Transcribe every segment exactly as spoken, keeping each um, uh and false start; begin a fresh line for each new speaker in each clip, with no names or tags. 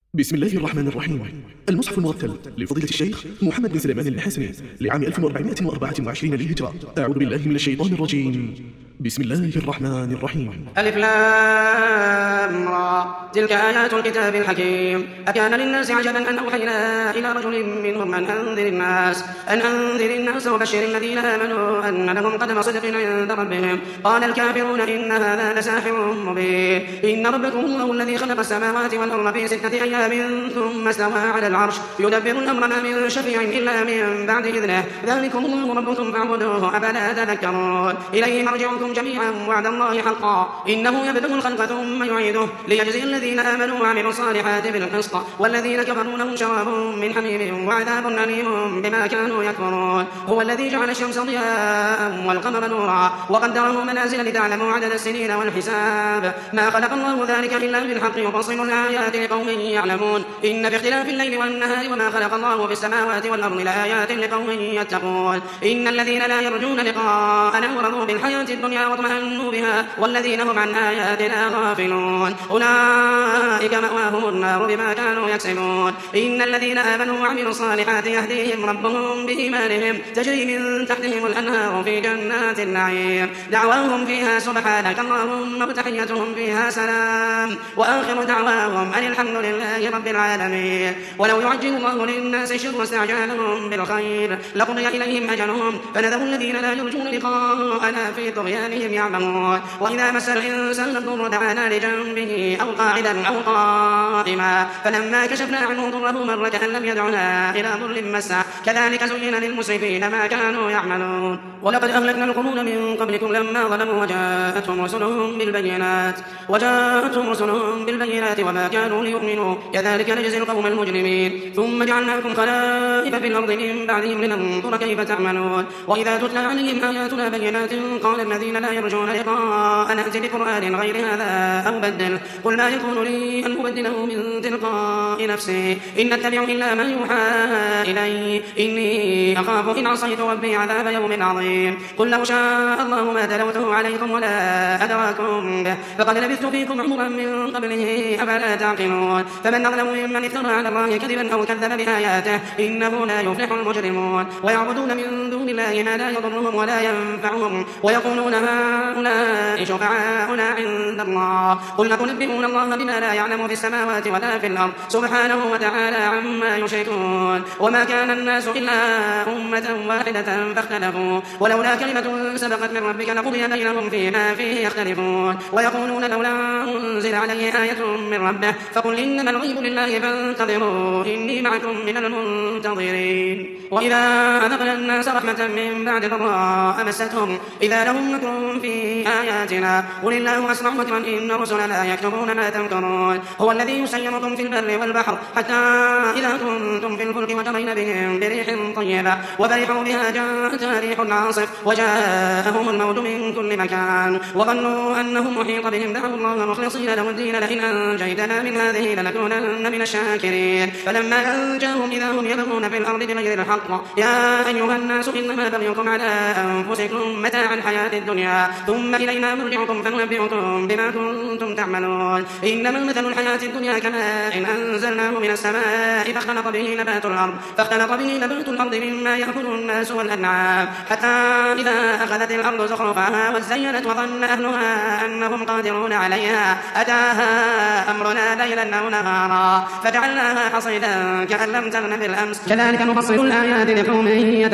بسم الله الرحمن الرحيم. المصحف المرتل لفضيلة الشيخ محمد بن سليمان الحسني لعام ألف وأربعمائة وأربعة وعشرين للهجرة. أعوذ بالله من الشيطان الرجيم. بسم الله الرحمن الرحيم.
ألف لام را تلك آيات الكتاب الحكيم. أكان للناس عجبا أن أوحينا إلى رجل منهم أن أنذر الناس أن أنذر الناس وبشر الذين آمنوا أن لهم قدم صدق عند ربهم. قال الكافرون إن هذا لساحر مبين. إن ربكم الله الذي خلق السماوات والأرض في ستة أيام ثم استوى على العرش يدبر الأمر ما من شفيع إلا من بعد إذنه. ذلكم الله ربكم فاعبدوه أفلا تذكرون. إليه مرجعكم جميعا وعد الله حقا إنه يبدأ الخلق ثم يعيده ليجزي الذين آمنوا وعملوا الصالحات بالقسط والذين كفروا لهم شراب من حميم وعذاب أليم بما كانوا يكفرون. هو الذي جعل الشمس ضياء والقمر نورا وقدره منازل لتعلموا عدد السنين والحساب. ما خلق الله ذلك إلا بالحق يفصل الآيات لقوم يعلمون. إن في اختلاف الليل والنهار وما خلق الله في السماوات والأرض لآيات لقوم يتقون. إن الذين لا يرجون لقاءنا ورضوا بالحياة الدنيا واطمأنوا بها والذين هم عن آياتنا غافلون أولئك مأواهم النار بما كانوا يكسبون. إن الذين آمنوا وعملوا الصالحات يهديهم ربهم بإيمانهم تجري من تحتهم الأنهار في جنات النعيم دعواهم فيها سبحانك اللهم وتحيتهم فيها سلام وآخر دعواهم أن الحمد لله رب العالمين. ولو يعجل الله للناس الشر واستعجالهم بالخير لقضي إليهم أجلهم فنذر الذين لا يرجون لقاءنا في طغيانهم يعمهون. وإذا مس الإنسان الضر دعانا لجنبه أو قاعدا أو قائما فلما كشفنا عنه ضره مر كأن لم يدعنا إلى ضر مسه كذلك زين للمسرفين ما كانوا يعملون. ولقد أهلكنا القرون من قبلكم لما ظلموا وجاءتهم رسلهم بالبينات وجاءتهم رسلهم بالبينات وما كانوا ليؤمنوا كذلك نجزي القوم المجرمين. ثم جعلناكم خلائف في الأرض من بعدهم لننظر كيف تعملون. وإذا تتلى عليهم آياتنا بينات قال الذين لا يرجون لقاء نأتي بقرآن غير هذا أو بدل قل ما يكون لي أن أبدله من تلقاء نفسي إن أتبع إلا ما يوحى إلي إني أخاف إن عصيت ربي عذاب يوم عظيم. قل لو شاء الله ما تلوته عليكم ولا أدراكم به فقد لبثت فيكم عمرا من قبله أفلا تعقلون. فمن أظلم ممن افترى على الله كذبا أو كذب بآياته إنه لا يفلح المجرمون. ويعبدون من دون الله ما لا يضرهم ولا ينفعهم ويقولون هؤلاء شفعاؤنا عند الله قل أتنبئون الله بما لا يعلم في السماوات ولا في الأرض سبحانه وتعالى عما يشركون. وما كان الناس إلا أمة واحدة فاختلفوا ولولا كلمة سبقت من ربك لقضي بينهم فيما فيه يختلفون. ويقولون لولا أنزل عليه آية من ربه فقل إنما الغيب لله فانتظروا إني معكم من المنتظرين. وإذا أذقنا الناس رحمة من بعد ضراء مستهم إذا لهم مكر في آياتنا قل الله أسرع مكرا إن رسلنا يكتبون ما تمكرون. هو الذي يسيركم في البر والبحر حتى إذا كنتم في الفلك وجرين بهم بريح طيبة وفرحوا بها جاءتها ريح عاصف وجاءهم الموت من كل مكان وظنوا أنهم محيط بهم دعوا الله مخلصين له الدين لئن أنجيتنا من هذه لنكونن من الشاكرين. فلما أنجاهم إذا هم يبغون في الأرض بغير الحق يا أيها الناس إنما بغيكم على أنفسكم متاع الحياة الدنيا ثم إلينا مرجعكم فننبئكم بما كنتم تعملون. إنما مثل الحياة الدنيا كماء إن أنزلناه من السماء فاختلط به نبات الأرض فاختلط به نبات الأرض مما يأكل الناس والأنعام حتى إذا أخذت الأرض زخرفها وزينت وظن أهلها أنهم قادرون عليها أتاها أمرنا ليلا أو نهارا فجعلناها حصيدا كأن لم تغن بالأمس كذلك نفصل الآيات لقوم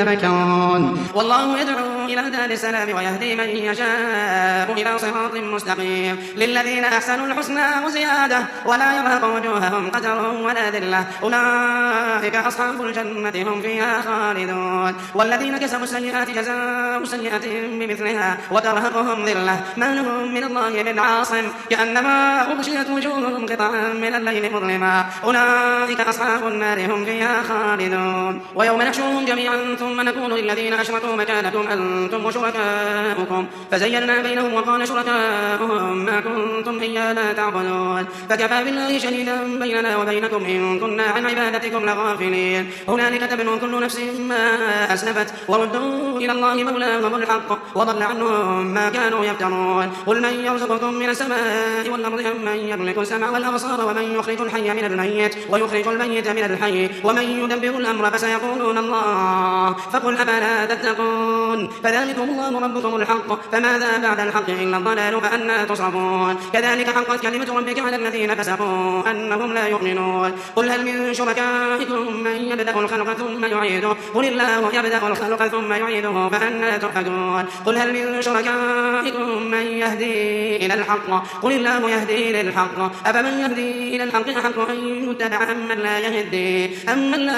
يتفكرون. والله يدعو إلى دار السلام ويهدي من يشاء إلى صراط مستقيم. للذين أحسنوا الحسنى وزيادة ولا يرهق وجوههم قتر ولا ذلة أولئك أصحاب الجنة هم فيها خالدون. والذين كسبوا السيئات جزاء سيئة بمثلها وترهقهم ذلة ما لهم من الله من عاصم كأنما أغشيت وجوههم قطعا من الليل مظلما أولئك أصحاب النار هم فيها خالدون. ويوم نحشرهم جميعا ثم نقول للذين أشركوا مكانكم أنتم وشركاؤكم بينهم فزينا بينهم وقال شركاؤهم ما كنتم إيانا تعبدون فكفى بالله شهيدا بيننا وبينكم إن كنا عن عبادتكم لغافلين هنالك تبلو كل نفس ما أسلفت وردوا إلى الله مولاهم الحق وضل عنهم ما كانوا يفترون قل من يرزقكم من السماء والأرض أم من يملك السمع والأبصار ومن يخرج الحي من الميت ويخرج الميت من الحي ومن يدبر الأمر فسيقولون الله فقل أفلا تتقون فذلكم الله ربكم الحق فماذا بعد الحق إلا الضلال فأنا تصرفون كذلك حقت كلمة ربك على الذين فسقوا أنهم لا يؤمنون قل هل من شركائكم من يبدأ الخلق ثم يعيده قل الله يبدأ الخلق ثم يعيده فأنا تؤفكون قل هل من شركائكم من يهدي إلى الحق قل الله يهدي للحق أفمن يهدي إلى الحق أحق أن يتبع أمن لا يهدي أمن لا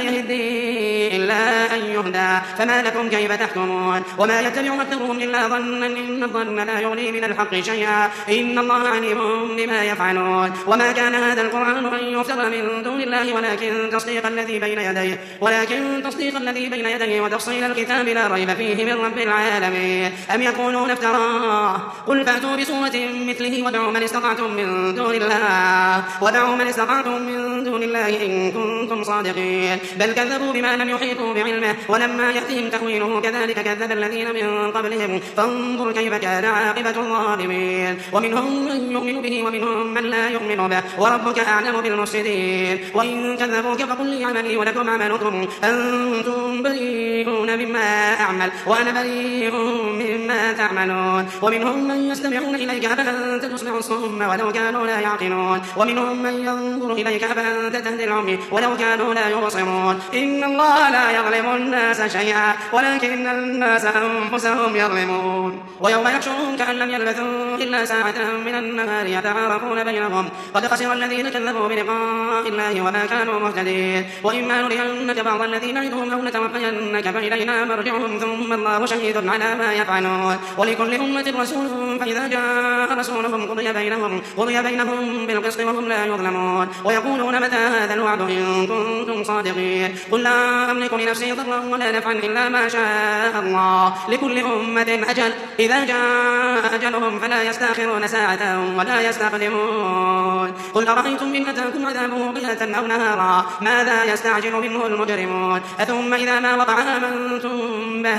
يهدي إلا أن يهدى فما لكم كيف تحكمون وما يتبع أكثرهم إلا ظنا إن الظن لا يغني من الحق شيئا إن الله عليم بما يفعلون وما كان هذا القرآن أن يفترى من دون الله ولكن تصديق الذي بين يديه ولكن تصديق الذي بين يديه وتفصيل الكتاب لا ريب فيه من رب العالمين أم يقولون افتراه قل فأتوا بسورة مثله وادعوا من استطعتم من دون الله ودعوا من استطعتم من دون الله إن كنتم صادقين بل كذبوا بما لم يحيطوا بعلمه ولما يأتهم تأويله كذلك كذب الذين من قبلهم فانظر كيف كان عاقبة الظالمين ومنهم من يؤمن به ومنهم من لا يؤمن به وربك أعلم بالمفسدين وإن كذبوك فقل لي عملي ولكم عملكم أنتم بريئون مما أعمل وأنا بريء مما تعملون ومنهم من يستمعون إليك أفأنت تسمع الصم ولو كانوا لا يعقلون ومنهم من ينظر إليك أفأنت تهدي العمي ولو كانوا لا يبصرون إن الله لا يظلم الناس شيئا ولكن الناس أنفسهم يظلمون ويوم يحشرهم كأن لم يلبثوا إلا ساعة من النهار يتعارفون بينهم قد خسر الذين كذبوا بلقاء الله وما كانوا مهتدين وإما نرينك بعض الذين نعدهم أو نتوفينك فإلينا مرجعهم ثم الله شهيد على ما يفعلون ولكل أمة رسول فإذا جاء رسولهم قضي بينهم قضي بينهم بالقسط وهم لا يظلمون ويقولون متى هذا الوعد إن كنتم صادقين قل لا أملك لنفسي ضرا ولا نفعا إلا ما شاء الله لكل أمة أجل إذا جاء أجلهم فلا يستأخرون ساعة ولا يستقدمون قل أرأيتم إن أتاكم عذابه بياتا أو نهارا ماذا يستعجل منه المجرمون أثم إذا ما وقع آمنتم به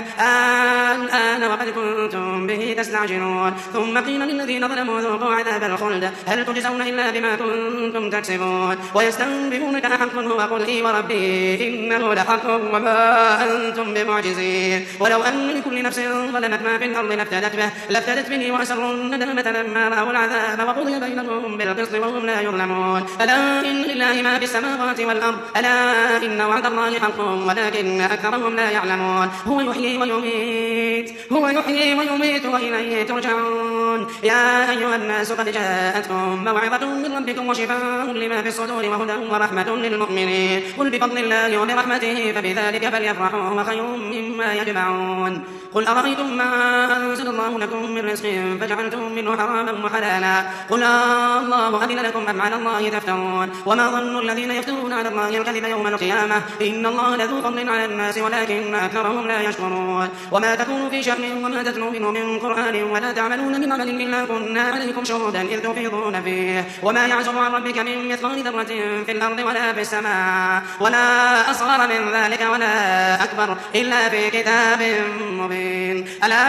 الآن وقد كنتم به تستعجلون ثم قيل للذين ظلموا ذوقوا عذاب الخلد هل تجزون إلا بما كنتم تكسبون ويستنبئونك أحق هو قل إي وربي إنه لحق وما أنتم بمعجزين ولو أن لكل نفس ظلمت ما في الأرض لافتدت به لافتدت به وأسروا الندامة لما رأوا العذاب وقضي بينهم بالقسط وهم لا يظلمون ألا إن لله ما في السماوات والأرض ألا إن وعد الله حق ولكن أكثرهم لا يعلمون هو يحيي ويميت هو يحيي ويميت وإليه ترجعون يا أيها الناس قد جاءتكم موعظة من ربكم وشفاء لما في الصدور وهدى ورحمة للمؤمنين قل بفضل الله وبرحمته فبذلك فليفرحوا هو خير مما يجمعون قل أرأيتم ما أنزل الله لكم من رزق فجعلتم منه حراما وحلالا قل الله أذن لكم أم على الله تفترون وما ظن الذين يفترون على الله الكذب يوم القيامة إن الله لذو فضل على الناس ولكن أكثرهم لا يشكرون وما تكون في شأن وما تتلو منه من قرآن ولا تعملون من عمل إلا كنا عليكم شهودا إذ تفيضون فيه وما يعزب عن ربك من مثقال ذرة في الأرض ولا في السماء ولا أصغر من ذلك ولا أكبر إلا في كتاب مبين ألا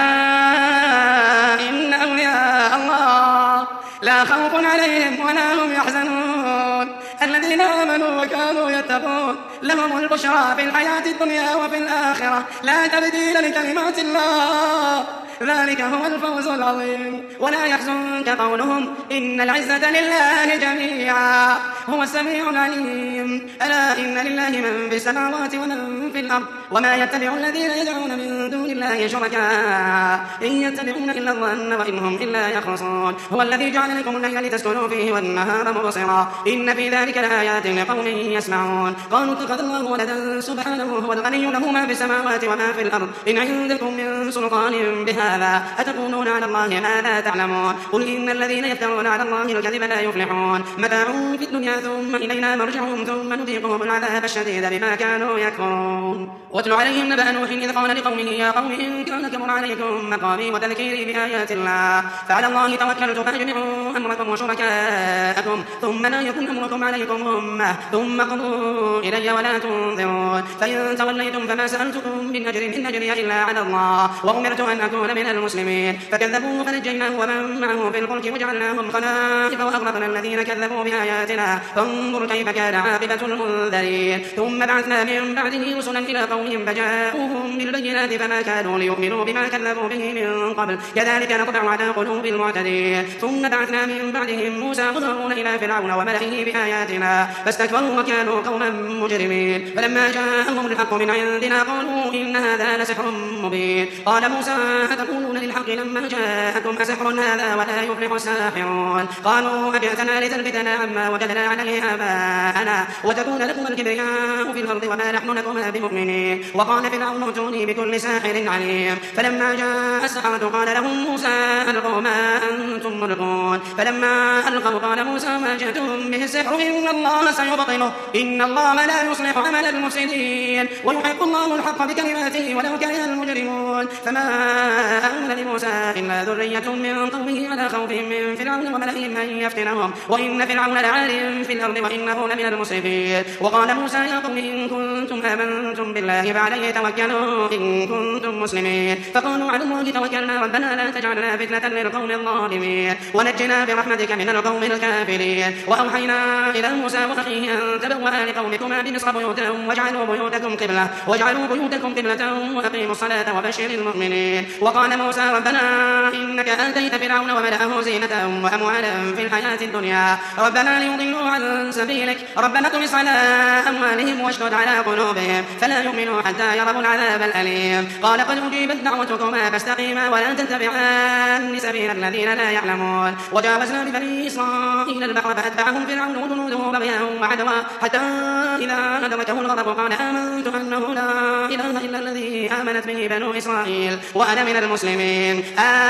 إن أولياء الله لا خوف عليهم ولا هم يحزنون الذين آمنوا وكانوا يتقون لهم البشرى في الحياة الدنيا وفي الآخرة لا تبديل لكلمات الله ذلك هو الفوز العظيم ولا يحزنك قولهم إن العزة لله جميعا هو السميع العليم ألا إن لله من في السماوات ومن في الأرض وما يتبع الذين يدعون من دون الله شركاء إن يتبعون إلا الظن وإن هم إلا يخرصون هو الذي جعل لكم الليل لتسكنوا فيه والنهار مبصرا إن في ذلك لآيات لقوم يسمعون قالوا اتخذ الله ولدا سبحانه هو الغني له ما في السماوات وما في الأرض إن عندكم من سلطان بها هذا أتقولون على الله ما لا تعلمون قل إن الذين يفترون على الله الكذب لا يفلحون متاع في الدنيا ثم إلينا مرجعهم ثم نذيقهم العذاب الشديد بما كانوا يكفرون واتل عليهم نبأ نوح إذ قال لقومه يا قوم إن كان كبر عليكم مقامي وتذكيري بآيات الله فعلى الله توكلت فأجمعوا أمركم وشركاءكم ثم لا يكن أمركم عليكم غمة ثم قضوا إلي ولا تنظرون فإن توليتم فما سألتكم من أجر إن أجري إلا على الله وأمرت أن أكون من المسلمين فكذبوه فنجيناه ومن معه في الفلك وجعلناهم خلائف وأغرقنا الذين كذبوا بآياتنا فانظر كيف كان عاقبة المنذرين ثم بعثنا من بعده رسلا إلى قومهم فجاءوهم بالبينات فما كانوا ليؤمنوا بما كذبوا به من قبل كذلك نطبع على قلوب المعتدين ثم بعثنا من بعدهم موسى وهارون إلى فرعون وملئه بآياتنا فاستكبروا وكانوا قوما مجرمين فلما جاءهم الحق من عندنا قالوا إن هذا لسحر مبين قال موسى أتقولون للحق لما جاءكم أسحر هذا ولا يفلح الساحرون قالوا أجئتنا لتلفتنا عما وجدنا عليه آباءنا وتكون لكم الكبرياء في الأرض وما نحن لكما بمؤمنين وقال فرعون ائتوني بكل ساحر عليم فلما جاء السحرة قال لهم موسى ألقوا ما أنتم ملقون فلما ألقوا قال موسى ما جئتم به السحر إن الله سيبطله إن الله لا يصلح عمل المفسدين ويحق الله الحق بكلماته ولو كره المجرمون فما آمن لموسى إلا ذرية من قومه على خوف من فرعون وملئهم أن يفتنهم وإن فرعون لعال في الأرض وإنه لمن المسرفين وقال موسى يا قوم إن كنتم آمنتم بالله فعليه توكلوا إن كنتم مسلمين فقالوا على الله توكلنا ربنا لا تجعلنا فتنة للقوم الظالمين ونجنا برحمتك من القوم الكافرين وأوحينا إلى موسى وأخيه أن تبوأ لقومكما بمصر بيوتا واجعلوا بيوتكم قبلة واجعلوا بيوتكم قبلة وأقيموا الصلاة وبشر المؤمنين وقال موسى ربنا إنك آتيت فرعون وملأه زينة وأموالا في الحياة الدنيا ربنا ليضلوا عن سبيلك ربنا اطمس على أموالهم واشدد على قلوبهم فلا يؤمنوا حتى يروا العذاب الأليم قال قد أجيبت دعوتكما فاستقيما ولا تتبعان سبيل الذين لا يعلمون وجاوزنا ببني إسرائيل البحر فأتبعهم فرعون وجنوده بغيا وعدوا حتى إذا أدركه الغرق قال آمنت أنه لا إله إلا الذي آمنت به بنو إسرائيل وأنا من المسلمين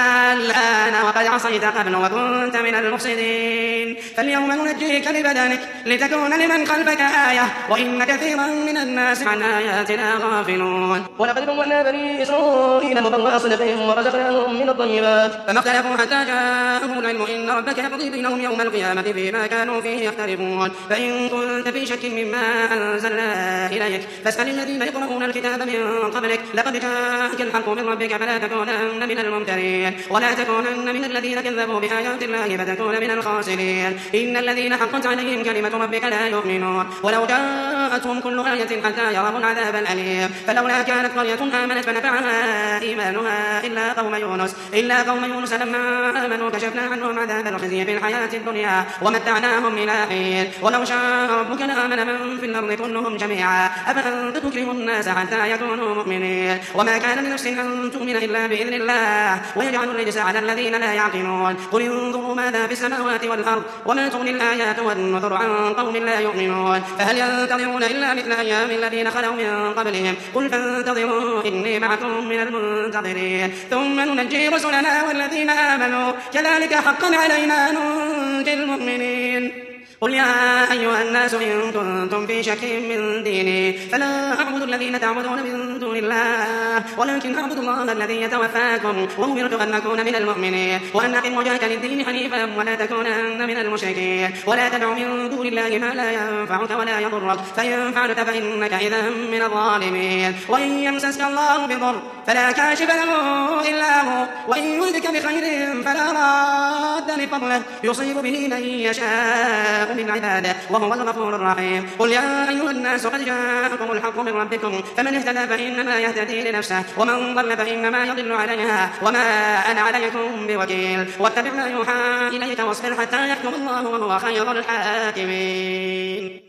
الآن وقد عصيت قبل وكنت من المفسدين فاليوم ننجيك ببدنك لتكون لمن خلفك آية وإن كثيرا من الناس عن آياتنا غافلون ولقد بوأنا بني إسرائيل مبوأ صدق ورزقناهم من الطيبات فما اختلفوا حتى جاءهم العلم إن ربك يقضي بينهم يوم القيامة فيما كانوا فيه يختلفون فإن كنت في شك مما أنزلنا إليك فاسأل الذين يقرؤون الكتاب من قبلك لقد جاءك الحق من ربك فلا تكونن من الممترين ولا تكونن من الذين كذبوا بآيات الله فتكون من الخاسرين إن الذين حقت عليهم كلمة ربك لا يؤمنون ولو جاءتهم كل آية حتى يروا العذاب الأليم فلولا كانت قرية آمنت فنفعها إيمانها إلا قوم يونس إلا قوم يونس لما آمنوا كشفنا عنهم عذاب الخزي في الحياة الدنيا ومتعناهم إلى حين ولو شاء ربك لآمن من في الأرض كلهم جميعا أفأنت تكره الناس حتى يكونوا مؤمنين وما كان لنفس أن تؤمن إلا بإذن الله ويجعل الرجس على الذين لا يعقلون قل انظروا ماذا في السماوات والأرض وما تغني الآيات والنذر عن قوم لا يؤمنون فهل ينتظرون إلا مثل أيام الذين خلوا من قبلهم قل فانتظروا إني معكم من المنتظرين ثم ننجي رسلنا والذين آمنوا كذلك حقا علينا ننجي المؤمنين قل يا أيها الناس إن كنتم في شك من ديني فلا أعبد الذين تعبدون من دون الله ولكن أعبد الله الذي يتوفاكم وأمرت أن أكون من المؤمنين وأن أقم وجهك للدين حنيفا ولا تكونن من المشركين ولا تدع من دون الله ما لا ينفعك ولا يضرك فإن فعلت فإنك إذا من الظالمين وإن يمسسك الله بضر فلا كاشف له إلا هو وإن يردك بخير فلا راد لفضله يصيب به من يشاء من عباده وهو الغفور الرحيم قل يا أيها الناس قد جاءكم الحق من ربكم فمن اهتدى فإنما يهتدي لنفسه ومن ضل فإنما يضل عليها وما أنا عليكم بوكيل واتبع ما يوحى إليك واصبر حتى يحكم الله وهو خير الحاكمين.